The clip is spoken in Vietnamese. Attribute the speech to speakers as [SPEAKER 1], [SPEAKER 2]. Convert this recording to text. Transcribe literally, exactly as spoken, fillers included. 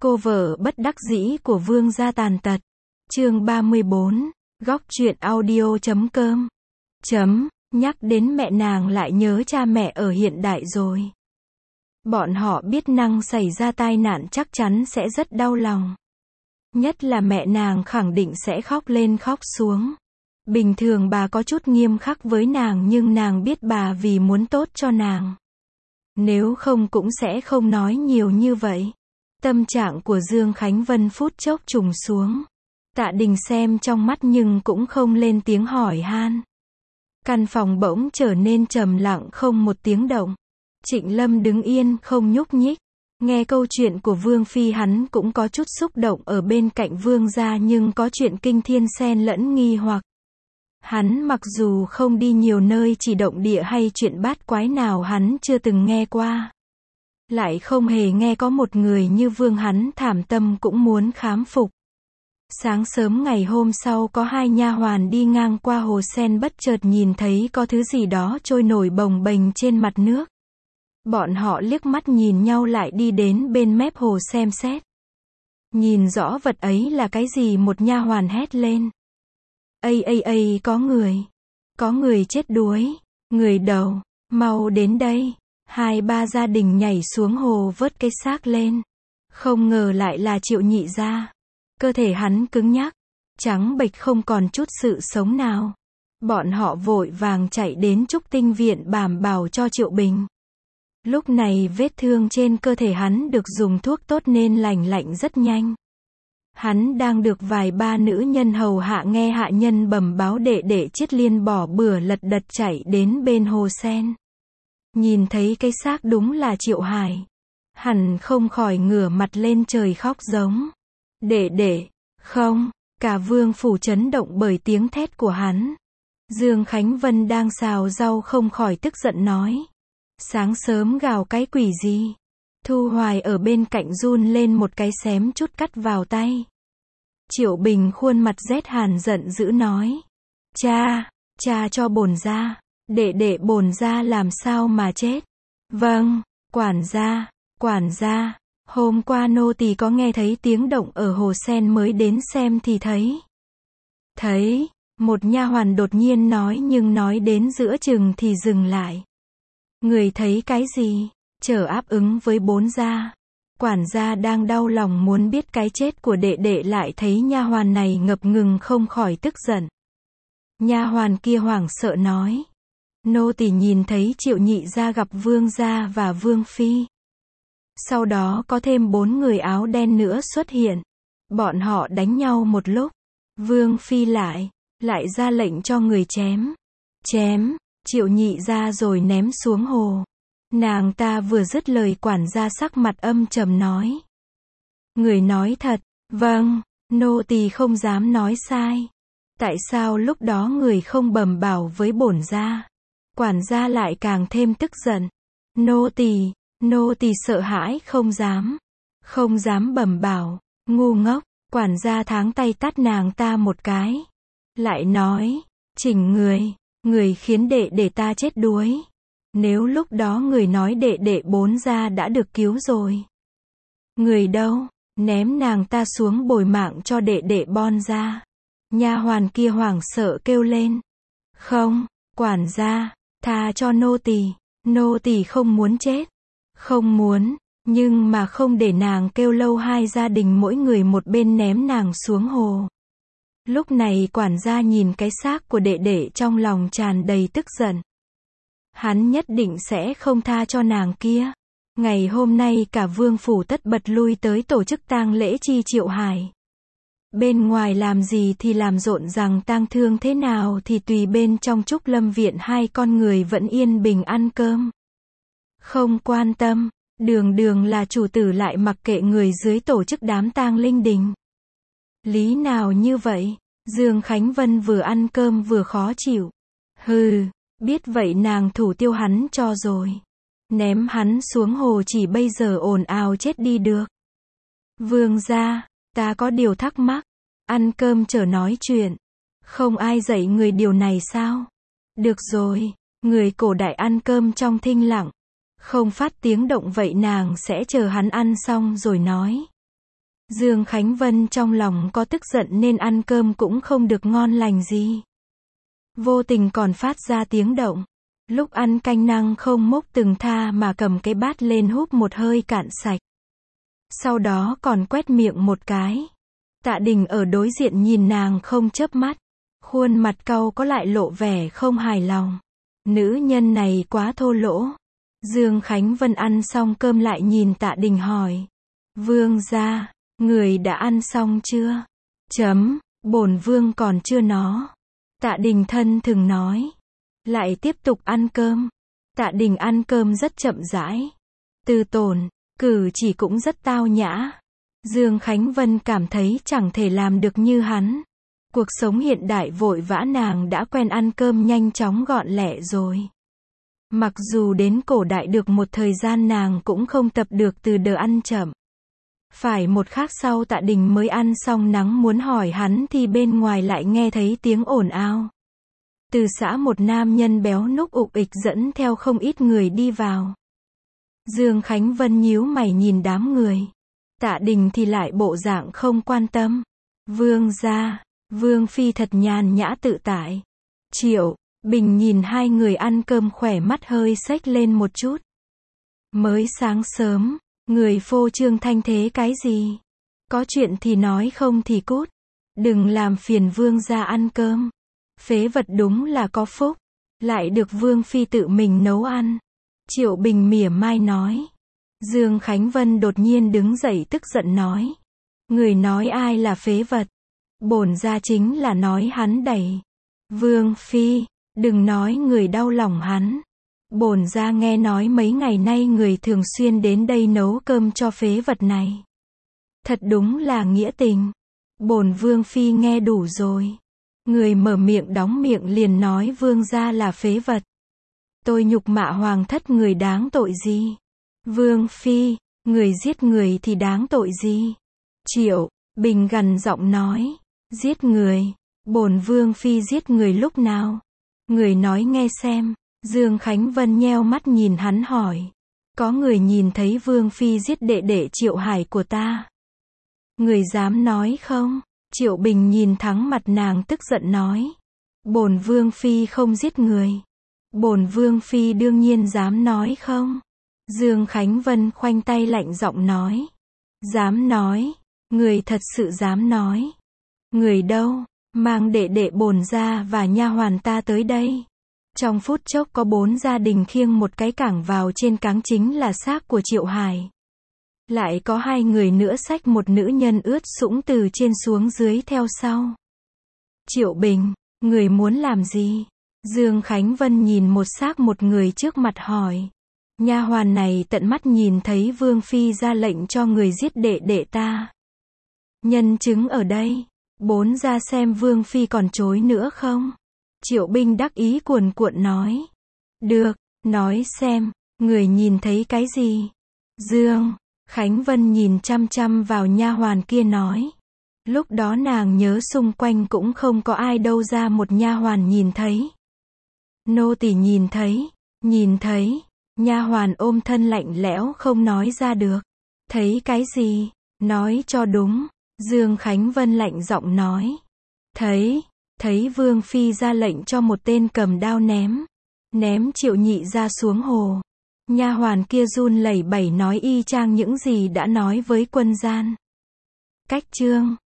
[SPEAKER 1] Cô vợ bất đắc dĩ của Vương gia tàn tật. Chương ba mươi bốn, góc truyện audio chấm com. Chấm, nhắc đến mẹ nàng lại nhớ cha mẹ ở hiện đại rồi. Bọn họ biết năng xảy ra tai nạn chắc chắn sẽ rất đau lòng. Nhất là mẹ nàng khẳng định sẽ khóc lên khóc xuống. Bình thường bà có chút nghiêm khắc với nàng nhưng nàng biết bà vì muốn tốt cho nàng. Nếu không cũng sẽ không nói nhiều như vậy. Tâm trạng của Dương Khánh Vân phút chốc trùng xuống. Tạ Đình xem trong mắt nhưng cũng không lên tiếng hỏi han. Căn phòng bỗng trở nên trầm lặng không một tiếng động. Trịnh Lâm đứng yên không nhúc nhích. Nghe câu chuyện của Vương Phi hắn cũng có chút xúc động ở bên cạnh Vương gia nhưng có chuyện kinh thiên xen lẫn nghi hoặc. Hắn mặc dù không đi nhiều nơi chỉ động địa hay chuyện bát quái nào hắn chưa từng nghe qua. Lại không hề nghe có một người như Vương hắn thảm tâm cũng muốn khám phục. Sáng sớm ngày hôm sau có hai nha hoàn đi ngang qua hồ sen bất chợt nhìn thấy có thứ gì đó trôi nổi bồng bềnh trên mặt nước. Bọn họ liếc mắt nhìn nhau lại đi đến bên mép hồ xem xét. Nhìn rõ vật ấy là cái gì một nha hoàn hét lên. Ây ây ây có người. Có người chết đuối. Người đầu. Mau đến đây. Hai ba gia đình nhảy xuống hồ vớt cái xác lên. Không ngờ lại là Triệu Nhị gia. Cơ thể hắn cứng nhắc. Trắng bệch không còn chút sự sống nào. Bọn họ vội vàng chạy đến Trúc Tinh viện bảm bảo cho Triệu Bình. Lúc này vết thương trên cơ thể hắn được dùng thuốc tốt nên lành lạnh rất nhanh. Hắn đang được vài ba nữ nhân hầu hạ nghe hạ nhân bẩm báo đệ đệ Chiết Liên bỏ bừa lật đật chạy đến bên hồ sen. Nhìn thấy cái xác đúng là Triệu Hải. Hẳn không khỏi ngửa mặt lên trời khóc giống. Đệ đệ, không, cả vương phủ chấn động bởi tiếng thét của hắn. Dương Khánh Vân đang xào rau không khỏi tức giận nói. Sáng sớm gào cái quỷ gì? Thu Hoài ở bên cạnh run lên một cái xém chút cắt vào tay. Triệu Bình khuôn mặt rét hàn giận dữ nói. Cha, cha cho bổn gia. Đệ đệ bổn gia làm sao mà chết? Vâng, quản gia, quản gia. Hôm qua nô tỳ có nghe thấy tiếng động ở hồ sen mới đến xem thì thấy. Thấy, một nha hoàn đột nhiên nói nhưng nói đến giữa chừng thì dừng lại. Người thấy cái gì? Chờ áp ứng với bốn gia. Quản gia đang đau lòng muốn biết cái chết của đệ đệ lại thấy nha hoàn này ngập ngừng không khỏi tức giận. Nha hoàn kia hoảng sợ nói. Nô tỳ nhìn thấy Triệu Nhị gia gặp Vương gia và Vương Phi. Sau đó có thêm bốn người áo đen nữa xuất hiện. Bọn họ đánh nhau một lúc. Vương Phi lại, lại ra lệnh cho người chém. Chém, Triệu Nhị gia rồi ném xuống hồ. Nàng ta vừa dứt lời quản gia sắc mặt âm trầm nói. Người nói thật, vâng, nô tỳ không dám nói sai. Tại sao lúc đó người không bẩm bảo với bổn gia? Quản gia lại càng thêm tức giận. Nô tỳ, nô tỳ sợ hãi không dám. Không dám bẩm bảo, ngu ngốc, quản gia tháng tay tát nàng ta một cái. Lại nói, chỉnh người, người khiến đệ đệ ta chết đuối. Nếu lúc đó người nói đệ đệ bốn gia đã được cứu rồi. Người đâu, ném nàng ta xuống bồi mạng cho đệ đệ bon gia. Nha hoàn kia hoảng sợ kêu lên. Không, quản gia, tha cho nô tỳ, nô tỳ không muốn chết. Không muốn, nhưng mà không để nàng kêu lâu hai gia đình mỗi người một bên ném nàng xuống hồ. Lúc này quản gia nhìn cái xác của đệ đệ trong lòng tràn đầy tức giận. Hắn nhất định sẽ không tha cho nàng kia. Ngày hôm nay cả vương phủ tất bật lui tới tổ chức tang lễ chi Triệu Hải. Bên ngoài làm gì thì làm rộn rằng tang thương thế nào thì tùy bên trong Trúc Lâm viện hai con người vẫn yên bình ăn cơm. Không quan tâm, đường đường là chủ tử lại mặc kệ người dưới tổ chức đám tang linh đình. Lý nào như vậy? Dương Khánh Vân vừa ăn cơm vừa khó chịu. Hừ. Biết vậy nàng thủ tiêu hắn cho rồi. Ném hắn xuống hồ chỉ bây giờ ồn ào chết đi được. Vương gia, ta có điều thắc mắc. Ăn cơm chờ nói chuyện. Không ai dạy người điều này sao? Được rồi, người cổ đại ăn cơm trong thinh lặng. Không phát tiếng động vậy nàng sẽ chờ hắn ăn xong rồi nói. Dương Khánh Vân trong lòng có tức giận nên ăn cơm cũng không được ngon lành gì. Vô tình còn phát ra tiếng động. Lúc ăn canh năng không múc từng tha mà cầm cái bát lên húp một hơi cạn sạch. Sau đó còn quét miệng một cái. Tạ Đình ở đối diện nhìn nàng không chớp mắt. Khuôn mặt cau có lại lộ vẻ không hài lòng. Nữ nhân này quá thô lỗ. Dương Khánh Vân ăn xong cơm lại nhìn Tạ Đình hỏi. Vương gia, người đã ăn xong chưa? Chấm, bổn vương còn chưa nó. Tạ Đình thân thường nói. Lại tiếp tục ăn cơm. Tạ Đình ăn cơm rất chậm rãi. Từ tốn, cử chỉ cũng rất tao nhã. Dương Khánh Vân cảm thấy chẳng thể làm được như hắn. Cuộc sống hiện đại vội vã nàng đã quen ăn cơm nhanh chóng gọn lẹ rồi. Mặc dù đến cổ đại được một thời gian nàng cũng không tập được từ đờ ăn chậm. Phải một khắc sau Tạ Đình mới ăn xong nắng muốn hỏi hắn thì bên ngoài lại nghe thấy tiếng ồn ào. Từ xã một nam nhân béo núc ục ịch dẫn theo không ít người đi vào. Dương Khánh Vân nhíu mày nhìn đám người. Tạ Đình thì lại bộ dạng không quan tâm. Vương gia, Vương phi thật nhàn nhã tự tại. Triệu Bình nhìn hai người ăn cơm khỏe mắt hơi xếch lên một chút. Mới sáng sớm, người phô trương thanh thế cái gì? Có chuyện thì nói không thì cút. Đừng làm phiền vương gia ăn cơm. Phế vật đúng là có phúc. Lại được Vương phi tự mình nấu ăn. Triệu Bình mỉa mai nói. Dương Khánh Vân đột nhiên đứng dậy tức giận nói. Người nói ai là phế vật? Bổn gia chính là nói hắn đẩy. Vương phi, đừng nói người đau lòng hắn. Bổn gia nghe nói mấy ngày nay người thường xuyên đến đây nấu cơm cho phế vật này. Thật đúng là nghĩa tình. Bổn Vương phi nghe đủ rồi. Người mở miệng đóng miệng liền nói vương gia là phế vật. Tôi nhục mạ hoàng thất người đáng tội gì? Vương phi, người giết người thì đáng tội gì? Triệu Bình gằn giọng nói. Giết người? Bổn Vương phi giết người lúc nào? Người nói nghe xem. Dương Khánh Vân nheo mắt nhìn hắn hỏi. Có người nhìn thấy Vương phi giết đệ đệ Triệu Hải của ta. Người dám nói không? Triệu Bình nhìn thẳng mặt nàng tức giận nói. Bổn Vương phi không giết người. Bổn Vương phi đương nhiên dám nói không? Dương Khánh Vân khoanh tay lạnh giọng nói. Dám nói. Người thật sự dám nói. Người đâu? Mang đệ đệ bổn gia và nha hoàn ta tới đây. Trong phút chốc có bốn gia đình khiêng một cái cảng vào trên cáng chính là xác của Triệu Hải. Lại có hai người nữa xách một nữ nhân ướt sũng từ trên xuống dưới theo sau. Triệu Bình, người muốn làm gì? Dương Khánh Vân nhìn một xác một người trước mặt hỏi. Nha hoàn này tận mắt nhìn thấy Vương phi ra lệnh cho người giết đệ đệ ta. Nhân chứng ở đây. Bốn ra xem Vương phi còn chối nữa không? Triệu Bình đắc ý cuồn cuộn nói. Được, nói xem, người nhìn thấy cái gì? Dương Khánh Vân nhìn chăm chăm vào nha hoàn kia nói. Lúc đó nàng nhớ xung quanh cũng không có ai đâu ra một nha hoàn nhìn thấy. Nô tỳ nhìn thấy, nhìn thấy. Nha hoàn ôm thân lạnh lẽo không nói ra được. Thấy cái gì? Nói cho đúng. Dương Khánh Vân lạnh giọng nói. Thấy, thấy Vương phi ra lệnh cho một tên cầm đao ném. Ném Triệu Nhị ra xuống hồ. Nha hoàn kia run lẩy bẩy nói y chang những gì đã nói với quân gian. Cách chương